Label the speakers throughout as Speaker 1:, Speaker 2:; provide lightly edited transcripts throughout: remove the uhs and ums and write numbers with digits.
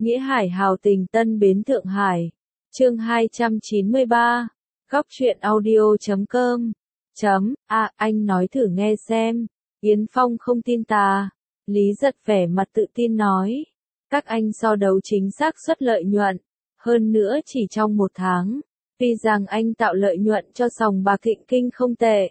Speaker 1: Nghĩa Hải hào tình Tân Bến Thượng Hải. Chương 293. Góc truyện audio.com. Anh nói thử nghe xem. Yến Phong không tin ta. Lý Giật vẻ mặt tự tin nói. Các anh so đấu chính xác suất lợi nhuận. Hơn nữa chỉ trong một tháng. Tuy rằng anh tạo lợi nhuận cho sòng bạc Thịnh Kinh không tệ.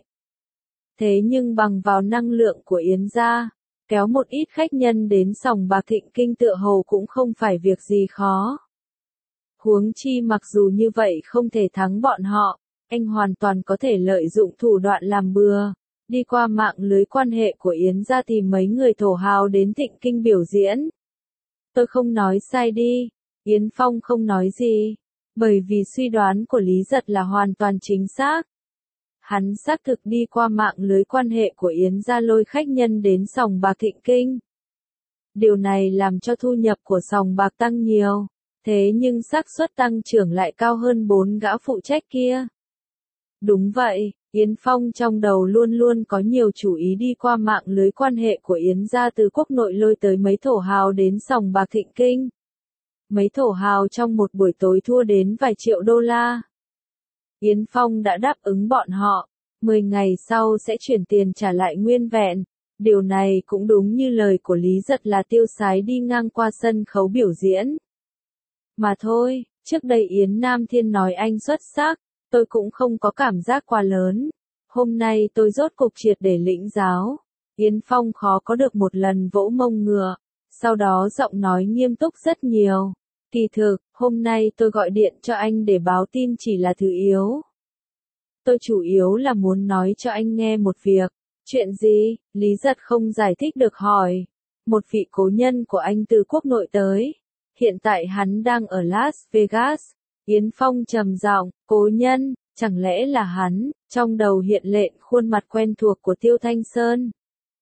Speaker 1: Thế nhưng bằng vào năng lượng của Yến gia, kéo một ít khách nhân đến sòng bạc Thịnh Kinh tựa hồ cũng không phải việc gì khó. Huống chi mặc dù như vậy không thể thắng bọn họ, anh hoàn toàn có thể lợi dụng thủ đoạn làm bừa, đi qua mạng lưới quan hệ của Yến gia tìm mấy người thổ hào đến Thịnh Kinh biểu diễn. Tôi không nói sai đi, Yến Phong không nói gì, bởi vì suy đoán của Lý Giật là hoàn toàn chính xác. Hắn xác thực đi qua mạng lưới quan hệ của Yến gia lôi khách nhân đến sòng bạc Thịnh Kinh. Điều này làm cho thu nhập của sòng bạc tăng nhiều, thế nhưng xác suất tăng trưởng lại cao hơn 4 gã phụ trách kia. Đúng vậy, Yến Phong trong đầu luôn luôn có nhiều chủ ý đi qua mạng lưới quan hệ của Yến gia từ quốc nội lôi tới mấy thổ hào đến sòng bạc Thịnh Kinh. Mấy thổ hào trong một buổi tối thua đến vài triệu đô la. Yến Phong đã đáp ứng bọn họ, 10 ngày sau sẽ chuyển tiền trả lại nguyên vẹn. Điều này cũng đúng như lời của Lý Giật là tiêu sái đi ngang qua sân khấu biểu diễn. Mà thôi, trước đây Yến Nam Thiên nói anh xuất sắc, tôi cũng không có cảm giác quá lớn. Hôm nay tôi rốt cục triệt để lĩnh giáo. Yến Phong khó có được một lần vỗ mông ngựa, sau đó giọng nói nghiêm túc rất nhiều. Kỳ thực, hôm nay tôi gọi điện cho anh để báo tin chỉ là thứ yếu. Tôi chủ yếu là muốn nói cho anh nghe một việc. Chuyện gì? Lý Giật không giải thích được hỏi. Một vị cố nhân của anh từ quốc nội tới. Hiện tại hắn đang ở Las Vegas. Yến Phong trầm giọng, cố nhân, chẳng lẽ là hắn? Trong đầu hiện lên khuôn mặt quen thuộc của Tiêu Thanh Sơn.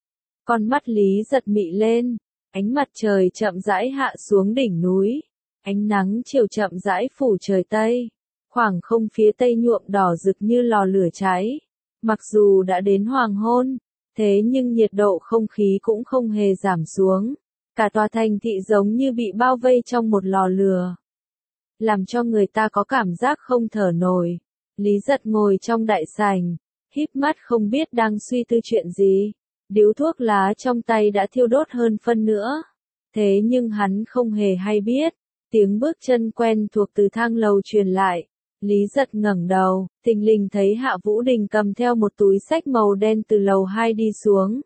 Speaker 1: Con mắt Lý Giật mị lên. Ánh mặt trời chậm rãi hạ xuống đỉnh núi. Ánh nắng chiều chậm rãi phủ trời Tây. Khoảng không phía Tây nhuộm đỏ rực như lò lửa cháy. Mặc dù đã đến hoàng hôn, thế nhưng nhiệt độ không khí cũng không hề giảm xuống. Cả tòa thành thị giống như bị bao vây trong một lò lửa. Làm cho người ta có cảm giác không thở nổi. Lý Giật ngồi trong đại sảnh, híp mắt không biết đang suy tư chuyện gì. Điếu thuốc lá trong tay đã thiêu đốt hơn phân nữa. Thế nhưng hắn không hề hay biết. Tiếng bước chân quen thuộc từ thang lầu truyền lại. Lý Giật ngẩng đầu, thình lình thấy Hạ Vũ Đình cầm theo một túi xách màu đen từ lầu 2 đi xuống.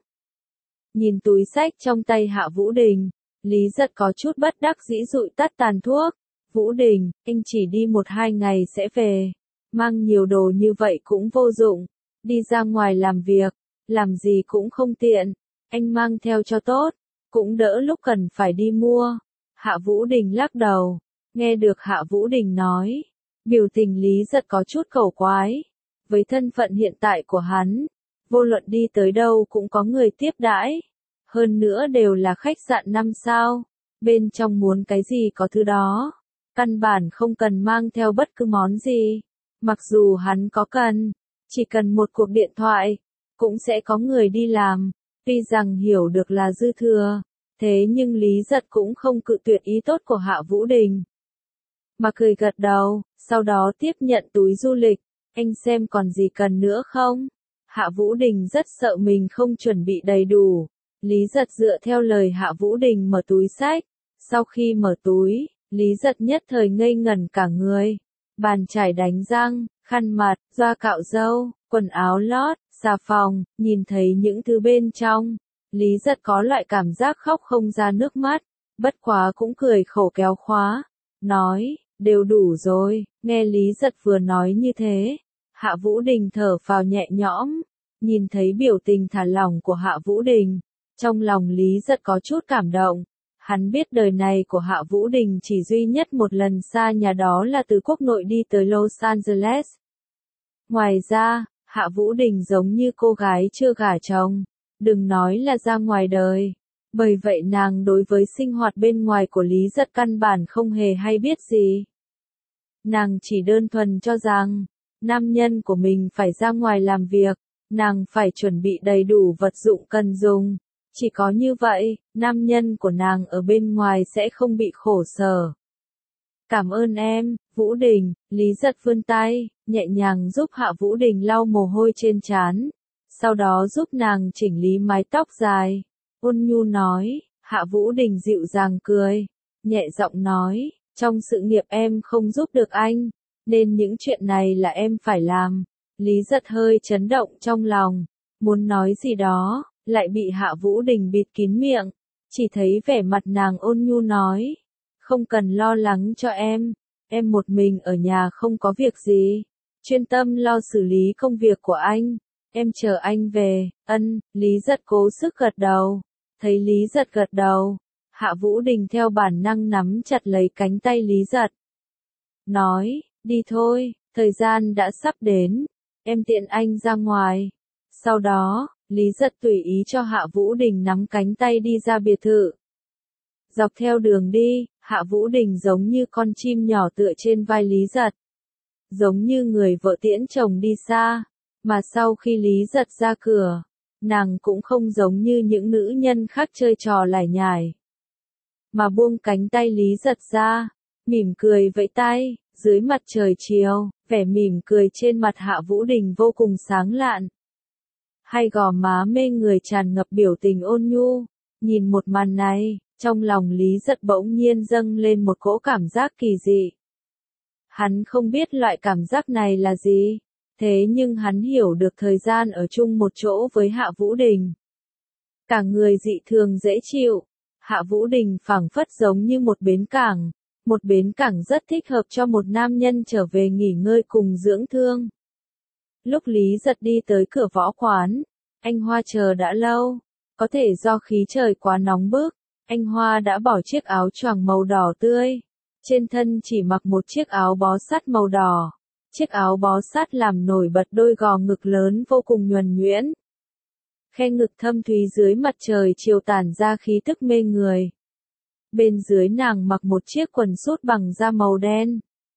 Speaker 1: Nhìn túi xách trong tay Hạ Vũ Đình, Lý Giật có chút bất đắc dĩ dụi tắt tàn thuốc. Vũ Đình, anh chỉ đi 1-2 ngày sẽ về. Mang nhiều đồ như vậy cũng vô dụng. Đi ra ngoài làm việc, làm gì cũng không tiện. Anh mang theo cho tốt, cũng đỡ lúc cần phải đi mua. Hạ Vũ Đình lắc đầu. Nghe được Hạ Vũ Đình nói, biểu tình Lý Giật có chút cầu quái. Với thân phận hiện tại của hắn, vô luận đi tới đâu cũng có người tiếp đãi. Hơn nữa đều là khách sạn 5 sao. Bên trong muốn cái gì có thứ đó. Căn bản không cần mang theo bất cứ món gì. Mặc dù hắn có cần, chỉ cần một cuộc điện thoại, cũng sẽ có người đi làm. Tuy rằng hiểu được là dư thừa, thế nhưng Lý Giật cũng không cự tuyệt ý tốt của Hạ Vũ Đình. Mà cười gật đầu, sau đó tiếp nhận túi du lịch. Anh xem còn gì cần nữa không? Hạ Vũ Đình rất sợ mình không chuẩn bị đầy đủ. Lý Giật dựa theo lời Hạ Vũ Đình mở túi xách. Sau khi mở túi, Lý Giật nhất thời ngây ngẩn cả người. Bàn chải đánh răng, khăn mặt, doa cạo râu, quần áo lót, xà phòng, nhìn thấy những thứ bên trong. Lý Giật có loại cảm giác khóc không ra nước mắt. Bất quá cũng cười khổ kéo khóa. Nói, đều đủ rồi. Nghe Lý Giật vừa nói như thế, Hạ Vũ Đình thở phào nhẹ nhõm. Nhìn thấy biểu tình thả lỏng của Hạ Vũ Đình, trong lòng Lý Giật có chút cảm động. Hắn biết đời này của Hạ Vũ Đình chỉ duy nhất một lần xa nhà, đó là từ quốc nội đi tới Los Angeles. Ngoài ra, Hạ Vũ Đình giống như cô gái chưa gả chồng, đừng nói là ra ngoài đời. Bởi vậy nàng đối với sinh hoạt bên ngoài của Lý Giật căn bản không hề hay biết gì. Nàng chỉ đơn thuần cho rằng, nam nhân của mình phải ra ngoài làm việc, nàng phải chuẩn bị đầy đủ vật dụng cần dùng. Chỉ có như vậy, nam nhân của nàng ở bên ngoài sẽ không bị khổ sở. Cảm ơn em, Vũ Đình, Lý Giật vươn tay, nhẹ nhàng giúp Hạ Vũ Đình lau mồ hôi trên trán, sau đó giúp nàng chỉnh lý mái tóc dài. Ôn nhu nói, Hạ Vũ Đình dịu dàng cười, nhẹ giọng nói, trong sự nghiệp em không giúp được anh, nên những chuyện này là em phải làm. Lý Giật hơi chấn động trong lòng, muốn nói gì đó, lại bị Hạ Vũ Đình bịt kín miệng, chỉ thấy vẻ mặt nàng ôn nhu nói, không cần lo lắng cho em một mình ở nhà không có việc gì, chuyên tâm lo xử lý công việc của anh, em chờ anh về. Lý Giật cố sức gật đầu, thấy Lý Giật gật đầu, Hạ Vũ Đình theo bản năng nắm chặt lấy cánh tay Lý Giật, nói, đi thôi, thời gian đã sắp đến, em tiện anh ra ngoài. Sau đó, Lý Giật tùy ý cho Hạ Vũ Đình nắm cánh tay đi ra biệt thự. Dọc theo đường đi, Hạ Vũ Đình giống như con chim nhỏ tựa trên vai Lý Giật, giống như người vợ tiễn chồng đi xa, mà sau khi Lý Giật ra cửa, nàng cũng không giống như những nữ nhân khác chơi trò lải nhải, mà buông cánh tay Lý Giật ra, mỉm cười vẫy tay. Dưới mặt trời chiều, vẻ mỉm cười trên mặt Hạ Vũ Đình vô cùng sáng lạn. Hai gò má mê người tràn ngập biểu tình ôn nhu. Nhìn một màn này, trong lòng Lý Giật bỗng nhiên dâng lên một cỗ cảm giác kỳ dị. Hắn không biết loại cảm giác này là gì, thế nhưng hắn hiểu được thời gian ở chung một chỗ với Hạ Vũ Đình. Cả người dị thường dễ chịu, Hạ Vũ Đình phảng phất giống như một bến cảng rất thích hợp cho một nam nhân trở về nghỉ ngơi cùng dưỡng thương. Lúc Lý Giật đi tới cửa võ quán, anh Hoa chờ đã lâu, có thể do khí trời quá nóng bức, anh Hoa đã bỏ chiếc áo choàng màu đỏ tươi, trên thân chỉ mặc một chiếc áo bó sát màu đỏ, chiếc áo bó sát làm nổi bật đôi gò ngực lớn vô cùng nhuần nhuyễn. Khe ngực thâm thúy dưới mặt trời chiều tản ra khí tức mê người. Bên dưới nàng mặc một chiếc quần sút bằng da màu đen.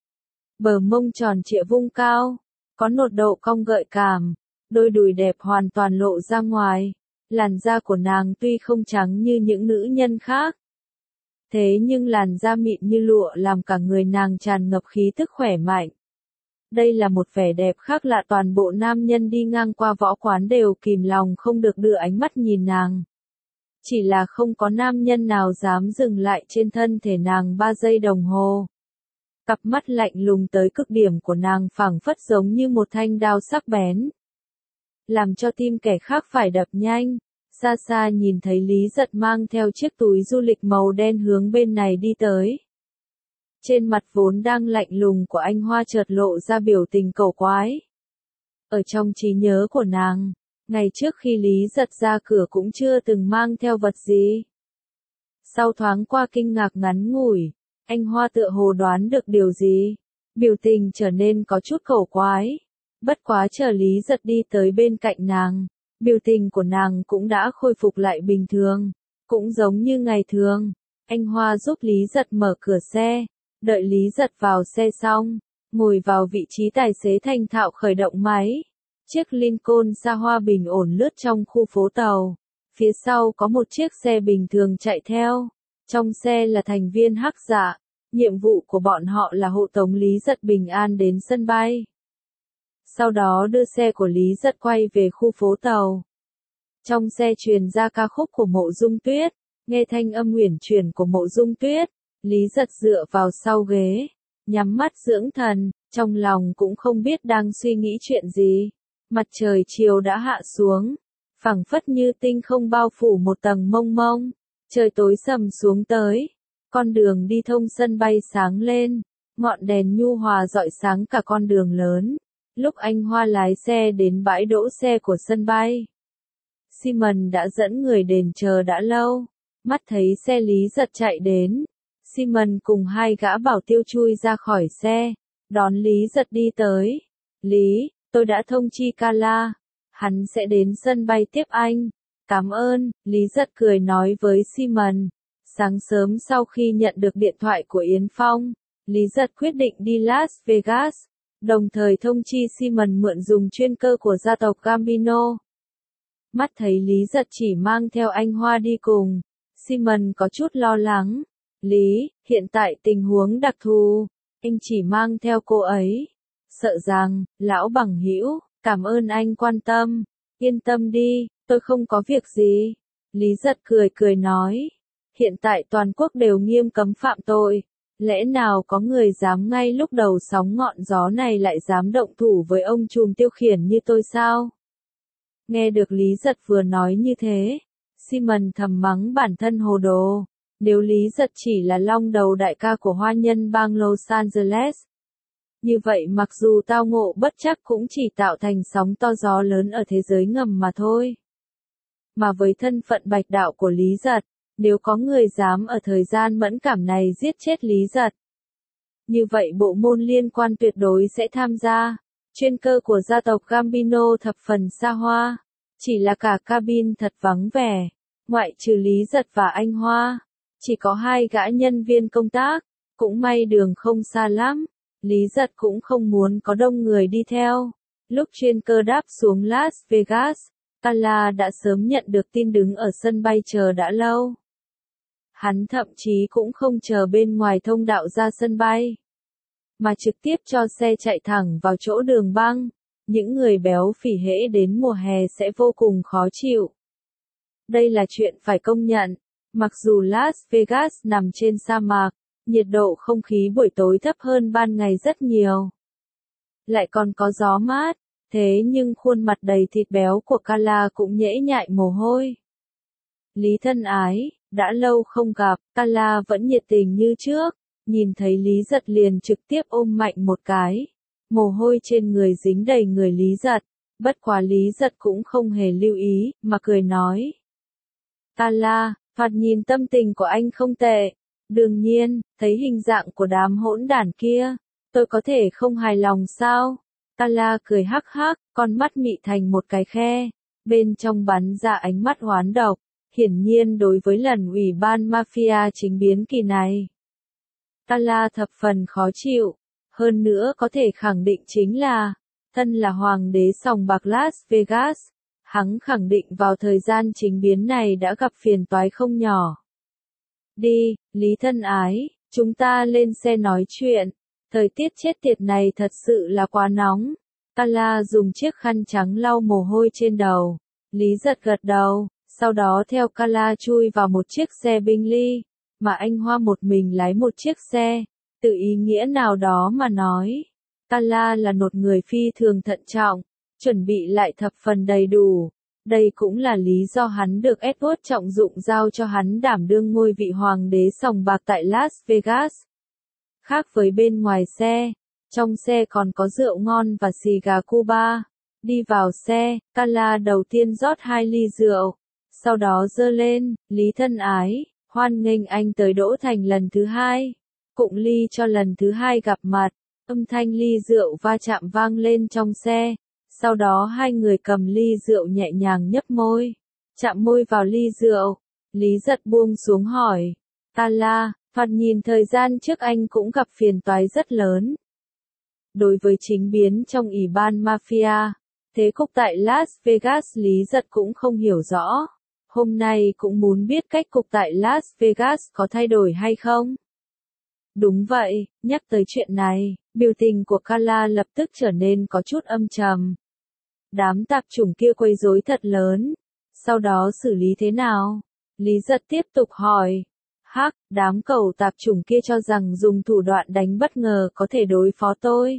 Speaker 1: Bờ mông tròn trịa vung cao, có nột độ cong gợi cảm, đôi đùi đẹp hoàn toàn lộ ra ngoài. Làn da của nàng tuy không trắng như những nữ nhân khác, thế nhưng làn da mịn như lụa làm cả người nàng tràn ngập khí tức khỏe mạnh. Đây là một vẻ đẹp khác lạ, toàn bộ nam nhân đi ngang qua võ quán đều kìm lòng không được đưa ánh mắt nhìn nàng. Chỉ là không có nam nhân nào dám dừng lại trên thân thể nàng 3 giây đồng hồ. Cặp mắt lạnh lùng tới cực điểm của nàng phảng phất giống như một thanh đao sắc bén, làm cho tim kẻ khác phải đập nhanh. Xa xa nhìn thấy Lý Giật mang theo chiếc túi du lịch màu đen hướng bên này đi tới. Trên mặt vốn đang lạnh lùng của anh Hoa chợt lộ ra biểu tình cổ quái. Ở trong trí nhớ của nàng, ngày trước khi Lý Giật ra cửa cũng chưa từng mang theo vật gì. Sau thoáng qua kinh ngạc ngắn ngủi, anh Hoa tựa hồ đoán được điều gì, biểu tình trở nên có chút cổ quái. Bất quá chờ Lý Giật đi tới bên cạnh nàng, biểu tình của nàng cũng đã khôi phục lại bình thường, cũng giống như ngày thường. Anh Hoa giúp Lý Giật mở cửa xe, đợi Lý Giật vào xe xong, ngồi vào vị trí tài xế thành thạo khởi động máy. Chiếc Lincoln xa hoa bình ổn lướt trong khu phố tàu, phía sau có một chiếc xe bình thường chạy theo. Trong xe là thành viên Hắc Dạ, nhiệm vụ của bọn họ là hộ tống Lý Giật bình an đến sân bay. Sau đó đưa xe của Lý Giật quay về khu phố tàu. Trong xe truyền ra ca khúc của Mộ Dung Tuyết, nghe thanh âm uyển chuyển của Mộ Dung Tuyết, Lý Giật dựa vào sau ghế, nhắm mắt dưỡng thần, trong lòng cũng không biết đang suy nghĩ chuyện gì. Mặt trời chiều đã hạ xuống, phảng phất như tinh không bao phủ một tầng mông mông, trời tối sầm xuống tới, con đường đi thông sân bay sáng lên, ngọn đèn nhu hòa rọi sáng cả con đường lớn. Lúc anh Hoa lái xe đến bãi đỗ xe của sân bay, Simon đã dẫn người đến chờ đã lâu, mắt thấy xe Lý Giật chạy đến, Simon cùng hai gã bảo tiêu chui ra khỏi xe, đón Lý Giật đi tới. Lý, tôi đã thông chi Kala, hắn sẽ đến sân bay tiếp anh. Cảm ơn, Lý Giật cười nói với Simon. Sáng sớm sau khi nhận được điện thoại của Yến Phong, Lý Giật quyết định đi Las Vegas, đồng thời thông chi Simon mượn dùng chuyên cơ của gia tộc Gambino. Mắt thấy Lý Giật chỉ mang theo anh Hoa đi cùng, Simon có chút lo lắng. Lý, hiện tại tình huống đặc thù, anh chỉ mang theo cô ấy. Sợ rằng, lão bằng hữu, cảm ơn anh quan tâm. Yên tâm đi, tôi không có việc gì. Lý Giật cười cười nói. Hiện tại toàn quốc đều nghiêm cấm phạm tội. Lẽ nào có người dám ngay lúc đầu sóng ngọn gió này lại dám động thủ với ông trùm tiêu khiển như tôi sao? Nghe được Lý Giật vừa nói như thế, Simon thầm mắng bản thân hồ đồ. Nếu Lý Giật chỉ là long đầu đại ca của hoa nhân bang Los Angeles, như vậy mặc dù tao ngộ bất chắc cũng chỉ tạo thành sóng to gió lớn ở thế giới ngầm mà thôi. Mà với thân phận bạch đạo của Lý Giật, nếu có người dám ở thời gian mẫn cảm này giết chết Lý Giật, như vậy bộ môn liên quan tuyệt đối sẽ tham gia. Chuyên cơ của gia tộc Gambino thập phần xa hoa, chỉ là cả cabin thật vắng vẻ, ngoại trừ Lý Giật và anh Hoa, chỉ có 2 gã nhân viên công tác, cũng may đường không xa lắm, Lý Giật cũng không muốn có đông người đi theo. Lúc chuyên cơ đáp xuống Las Vegas, Carla đã sớm nhận được tin đứng ở sân bay chờ đã lâu. Hắn thậm chí cũng không chờ bên ngoài thông đạo ra sân bay, mà trực tiếp cho xe chạy thẳng vào chỗ đường băng. Những người béo phì hễ đến mùa hè sẽ vô cùng khó chịu. Đây là chuyện phải công nhận, mặc dù Las Vegas nằm trên sa mạc, nhiệt độ không khí buổi tối thấp hơn ban ngày rất nhiều. Lại còn có gió mát, thế nhưng khuôn mặt đầy thịt béo của Carla cũng nhễ nhại mồ hôi. Lý thân ái, đã lâu không gặp, Carla vẫn nhiệt tình như trước, nhìn thấy Lý Giật liền trực tiếp ôm mạnh một cái. Mồ hôi trên người dính đầy người Lý Giật, bất quá Lý Giật cũng không hề lưu ý, mà cười nói. Carla, thoạt nhìn tâm tình của anh không tệ. Đương nhiên, thấy hình dạng của đám hỗn đản kia, tôi có thể không hài lòng sao? Carla cười hắc hắc, con mắt mị thành một cái khe, bên trong bắn ra ánh mắt oán độc, hiển nhiên đối với lần ủy ban mafia chính biến kỳ này. Carla thập phần khó chịu, hơn nữa có thể khẳng định chính là, thân là hoàng đế sòng bạc Las Vegas, hắn khẳng định vào thời gian chính biến này đã gặp phiền toái không nhỏ. Đi, Lý thân ái, chúng ta lên xe nói chuyện, thời tiết chết tiệt này thật sự là quá nóng. Carla dùng chiếc khăn trắng lau mồ hôi trên đầu, Lý Giật gật đầu, sau đó theo Carla chui vào một chiếc xe Bentley, mà anh Hoa một mình lái một chiếc xe. Từ ý nghĩa nào đó mà nói, Carla là một người phi thường thận trọng, chuẩn bị lại thập phần đầy đủ. Đây cũng là lý do hắn được Edward trọng dụng giao cho hắn đảm đương ngôi vị hoàng đế sòng bạc tại Las Vegas. Khác với bên ngoài xe, trong xe còn có rượu ngon và xì gà Cuba. Đi vào xe, Carla đầu tiên rót 2 ly rượu, sau đó giơ lên, Lý thân ái, hoan nghênh anh tới Đỗ Thành lần thứ 2. Cụng ly cho lần thứ 2 gặp mặt, âm thanh ly rượu va chạm vang lên trong xe. Sau đó 2 người cầm ly rượu nhẹ nhàng nhấp môi, chạm môi vào ly rượu. Lý Giật buông xuống hỏi, Carla, thoạt nhìn thời gian trước anh cũng gặp phiền toái rất lớn. Đối với chính biến trong ủy ban mafia, thế cục tại Las Vegas Lý Giật cũng không hiểu rõ. Hôm nay cũng muốn biết cách cục tại Las Vegas có thay đổi hay không. Đúng vậy, nhắc tới chuyện này, biểu tình của Carla lập tức trở nên có chút âm trầm. Đám tạp chủng kia quấy rối thật lớn, sau đó xử lý thế nào? Lý Giật tiếp tục hỏi. Hắc, đám cẩu tạp chủng kia cho rằng dùng thủ đoạn đánh bất ngờ có thể đối phó tôi.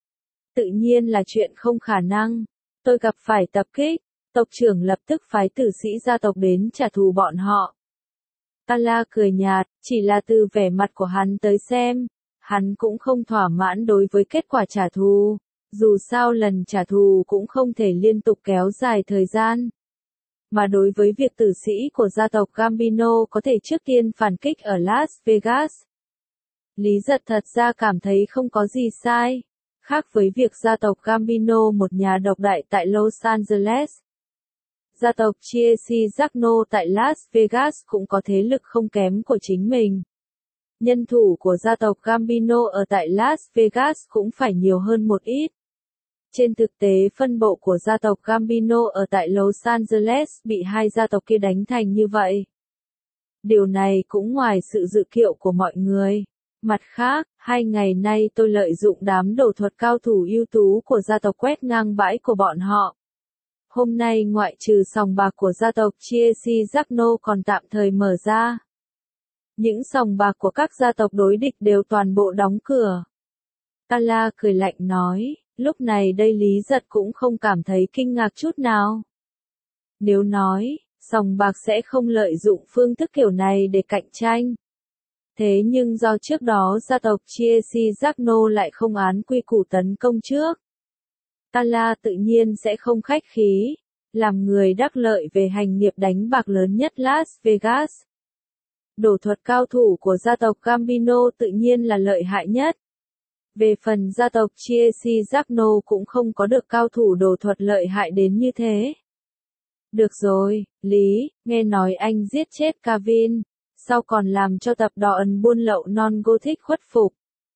Speaker 1: Tự nhiên là chuyện không khả năng, tôi gặp phải tập kích, tộc trưởng lập tức phái tử sĩ gia tộc đến trả thù bọn họ. Carla cười nhạt, chỉ là từ vẻ mặt của hắn tới xem, hắn cũng không thỏa mãn đối với kết quả trả thù. Dù sao lần trả thù cũng không thể liên tục kéo dài thời gian. Mà đối với việc tử sĩ của gia tộc Gambino có thể trước tiên phản kích ở Las Vegas, Lý Giật thật ra cảm thấy không có gì sai. Khác với việc gia tộc Gambino một nhà độc đại tại Los Angeles, gia tộc Chiesi-Jagno tại Las Vegas cũng có thế lực không kém của chính mình. Nhân thủ của gia tộc Gambino ở tại Las Vegas cũng phải nhiều hơn một ít. Trên thực tế phân bộ của gia tộc Gambino ở tại Los Angeles bị hai gia tộc kia đánh thành như vậy. Điều này cũng ngoài sự dự liệu của mọi người. Mặt khác, 2 ngày nay tôi lợi dụng đám đồ thuật cao thủ ưu tú của gia tộc quét ngang bãi của bọn họ. Hôm nay ngoại trừ sòng bạc của gia tộc Chiesi Giacno còn tạm thời mở ra. Những sòng bạc của các gia tộc đối địch đều toàn bộ đóng cửa. Carla cười lạnh nói, lúc này đây Lý Giật cũng không cảm thấy kinh ngạc chút nào. Nếu nói, sòng bạc sẽ không lợi dụng phương thức kiểu này để cạnh tranh. Thế nhưng do trước đó gia tộc Chiesi Giacno lại không án quy củ tấn công trước. Carla tự nhiên sẽ không khách khí, làm người đắc lợi về hành nghiệp đánh bạc lớn nhất Las Vegas. Đồ thuật cao thủ của gia tộc Gambino tự nhiên là lợi hại nhất. Về phần gia tộc Chiesi Giacno cũng không có được cao thủ đồ thuật lợi hại đến như thế. Được rồi, Lý, nghe nói anh giết chết Kevin, sau còn làm cho tập đoàn buôn lậu non-Gothic khuất phục.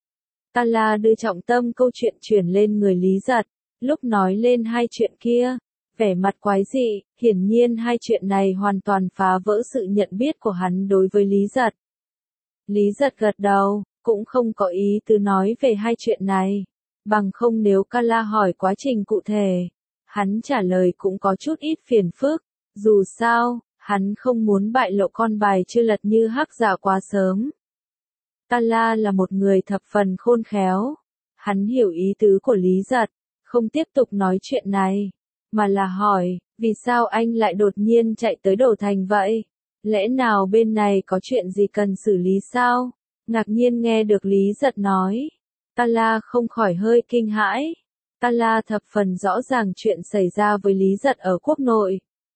Speaker 1: Carla đưa trọng tâm câu chuyện chuyển lên người Lý Giật, lúc nói lên hai chuyện kia, vẻ mặt quái dị, hiển nhiên hai chuyện này hoàn toàn phá vỡ sự nhận biết của hắn đối với Lý Giật. Lý Giật gật đầu, cũng không có ý tứ nói về hai chuyện này, bằng không nếu Carla hỏi quá trình cụ thể, hắn trả lời cũng có chút ít phiền phức, dù sao, hắn không muốn bại lộ con bài chưa lật như hắc giả quá sớm. Carla là một người thập phần khôn khéo, hắn hiểu ý tứ của Lý Giật, không tiếp tục nói chuyện này, mà là hỏi, vì sao anh lại đột nhiên chạy tới Đổ Thành vậy? Lẽ nào bên này có chuyện gì cần xử lý sao? Ngạc nhiên nghe được Lý Giật nói. Carla không khỏi hơi kinh hãi. Carla thập phần rõ ràng chuyện xảy ra với Lý Giật ở quốc nội.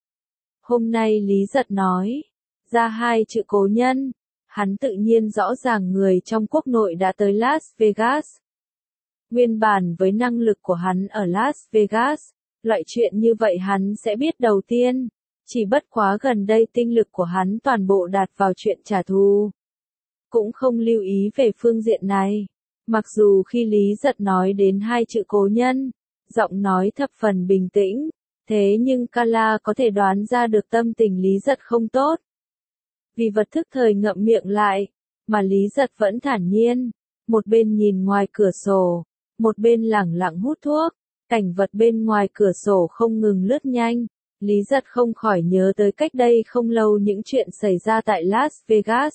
Speaker 1: Hôm nay Lý Giật nói ra hai chữ cố nhân. Hắn tự nhiên rõ ràng người trong quốc nội đã tới Las Vegas. Nguyên bản với năng lực của hắn ở Las Vegas, loại chuyện như vậy hắn sẽ biết đầu tiên. Chỉ bất quá gần đây tinh lực của hắn toàn bộ đặt vào chuyện trả thù. Cũng không lưu ý về phương diện này. Mặc dù khi Lý Giật nói đến hai chữ cố nhân, giọng nói thập phần bình tĩnh, thế nhưng Carla có thể đoán ra được tâm tình Lý Giật không tốt. Vì vật thức thời ngậm miệng lại, mà Lý Giật vẫn thản nhiên, một bên nhìn ngoài cửa sổ, một bên lẳng lặng hút thuốc, cảnh vật bên ngoài cửa sổ không ngừng lướt nhanh. Lý Giật không khỏi nhớ tới cách đây không lâu những chuyện xảy ra tại Las Vegas.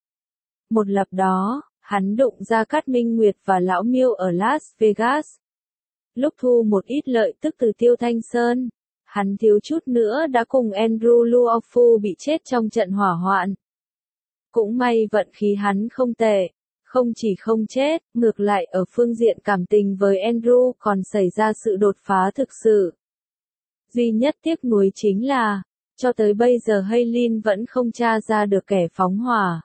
Speaker 1: Một lập đó, hắn đụng ra Cát Minh Nguyệt và Lão Miêu ở Las Vegas. Lúc thu một ít lợi tức từ Tiêu Thanh Sơn, hắn thiếu chút nữa đã cùng Andrew Luofu bị chết trong trận hỏa hoạn. Cũng may vận khí hắn không tệ, không chỉ không chết, ngược lại ở phương diện cảm tình với Andrew còn xảy ra sự đột phá thực sự. Duy nhất tiếc nuối chính là, cho tới bây giờ Haylin vẫn không tra ra được kẻ phóng hỏa.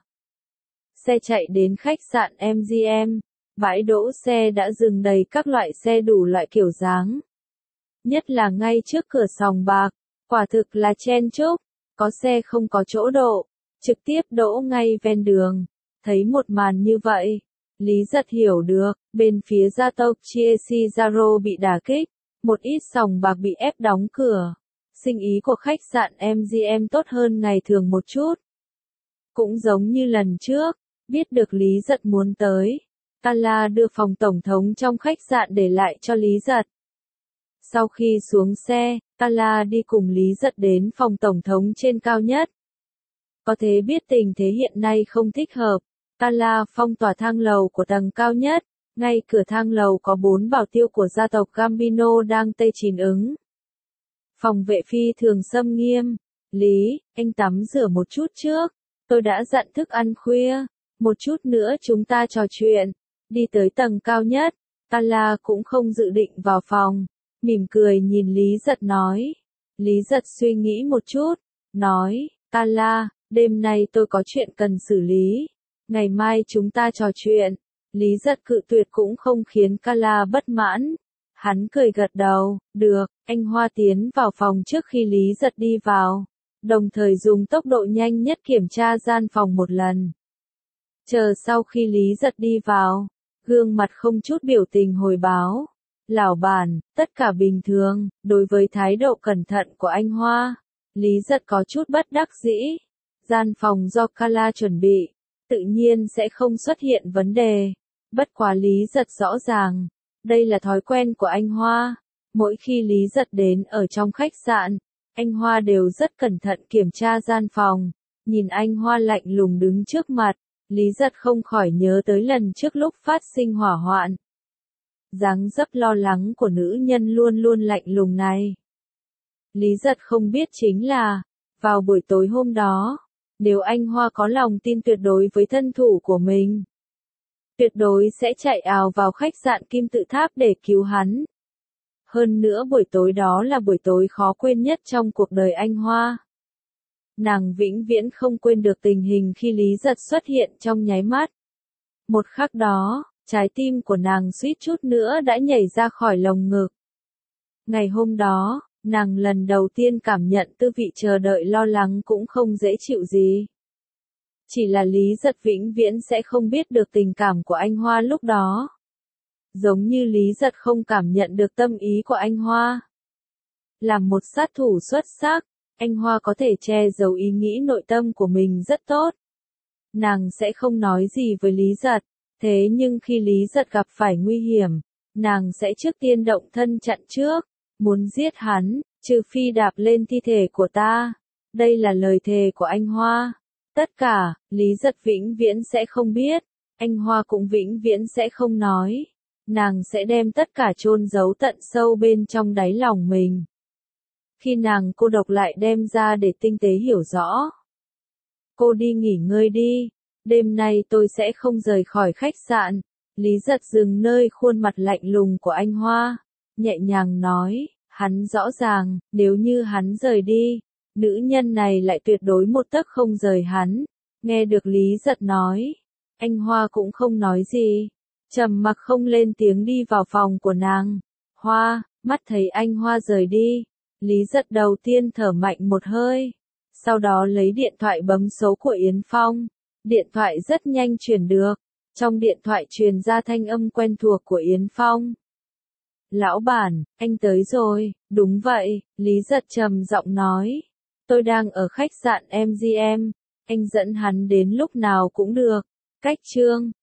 Speaker 1: Xe chạy đến khách sạn MGM, bãi đỗ xe đã dừng đầy các loại xe đủ loại kiểu dáng. Nhất là ngay trước cửa sòng bạc, quả thực là chen chúc, có xe không có chỗ đỗ, trực tiếp đỗ ngay ven đường. Thấy một màn như vậy, Lý Giật hiểu được, bên phía gia tộc Chiesi Zaro bị đả kích. Một ít sòng bạc bị ép đóng cửa. Sinh ý của khách sạn MGM tốt hơn ngày thường một chút. Cũng giống như lần trước, biết được Lý Giật muốn tới. Carla đưa phòng tổng thống trong khách sạn để lại cho Lý Giật. Sau khi xuống xe, Carla đi cùng Lý Giật đến phòng tổng thống trên cao nhất. Có thể biết tình thế hiện nay không thích hợp. Carla phong tỏa thang lầu của tầng cao nhất. Ngay cửa thang lầu có 4 bảo tiêu của gia tộc Gambino đang tê chín ứng. Phòng vệ phi thường xâm nghiêm. Lý, anh tắm rửa một chút trước. Tôi đã dặn thức ăn khuya. Một chút nữa chúng ta trò chuyện. Đi tới tầng cao nhất. Carla cũng không dự định vào phòng. Mỉm cười nhìn Lý Giật nói. Lý Giật suy nghĩ một chút. Nói, Carla, đêm nay tôi có chuyện cần xử lý. Ngày mai chúng ta trò chuyện. Lý Giật cự tuyệt cũng không khiến Carla bất mãn. Hắn cười gật đầu, được, anh Hoa tiến vào phòng trước khi Lý Giật đi vào. Đồng thời dùng tốc độ nhanh nhất kiểm tra gian phòng một lần. Chờ sau khi Lý Giật đi vào, gương mặt không chút biểu tình hồi báo. Lão bản, tất cả bình thường, đối với thái độ cẩn thận của anh Hoa, Lý Giật có chút bất đắc dĩ. Gian phòng do Kala chuẩn bị, tự nhiên sẽ không xuất hiện vấn đề. Bất quá Lý Giật rõ ràng, đây là thói quen của anh Hoa. Mỗi khi Lý Giật đến ở trong khách sạn, anh Hoa đều rất cẩn thận kiểm tra gian phòng. Nhìn anh Hoa lạnh lùng đứng trước mặt, Lý Giật không khỏi nhớ tới lần trước lúc phát sinh hỏa hoạn. Dáng dấp lo lắng của nữ nhân luôn luôn lạnh lùng này. Lý Giật không biết chính là, vào buổi tối hôm đó, nếu anh Hoa có lòng tin tuyệt đối với thân thủ của mình, tuyệt đối sẽ chạy ào vào khách sạn Kim Tự Tháp để cứu hắn. Hơn nữa buổi tối đó là buổi tối khó quên nhất trong cuộc đời anh Hoa. Nàng vĩnh viễn không quên được tình hình khi Lý Giật xuất hiện trong nháy mắt. Một khắc đó, trái tim của nàng suýt chút nữa đã nhảy ra khỏi lồng ngực. Ngày hôm đó, nàng lần đầu tiên cảm nhận tư vị chờ đợi lo lắng cũng không dễ chịu gì. Chỉ là Lý Giật vĩnh viễn sẽ không biết được tình cảm của anh Hoa lúc đó. Giống như Lý Giật không cảm nhận được tâm ý của anh Hoa. Làm một sát thủ xuất sắc, anh Hoa có thể che giấu ý nghĩ nội tâm của mình rất tốt. Nàng sẽ không nói gì với Lý Giật, thế nhưng khi Lý Giật gặp phải nguy hiểm, nàng sẽ trước tiên động thân chặn trước, muốn giết hắn, trừ phi đạp lên thi thể của ta. Đây là lời thề của anh Hoa. Tất cả, Lý Giật vĩnh viễn sẽ không biết, anh Hoa cũng vĩnh viễn sẽ không nói. Nàng sẽ đem tất cả chôn giấu tận sâu bên trong đáy lòng mình. Khi nàng cô độc lại đem ra để tinh tế hiểu rõ. Cô đi nghỉ ngơi đi, đêm nay tôi sẽ không rời khỏi khách sạn. Lý Giật dừng nơi khuôn mặt lạnh lùng của anh Hoa, nhẹ nhàng nói, hắn rõ ràng, nếu như hắn rời đi, nữ nhân này lại tuyệt đối một tấc không rời hắn. Nghe được Lý Giật nói, anh Hoa cũng không nói gì, trầm mặc không lên tiếng đi vào phòng của nàng. Hoa, mắt thấy anh Hoa rời đi, Lý Giật đầu tiên thở mạnh một hơi, sau đó lấy điện thoại bấm số của Yến Phong. Điện thoại rất nhanh truyền được, trong điện thoại truyền ra thanh âm quen thuộc của Yến Phong. Lão bản, anh tới rồi. Đúng vậy, Lý Giật trầm giọng nói. Tôi đang ở khách sạn MGM, anh dẫn hắn đến lúc nào cũng được. Cách chương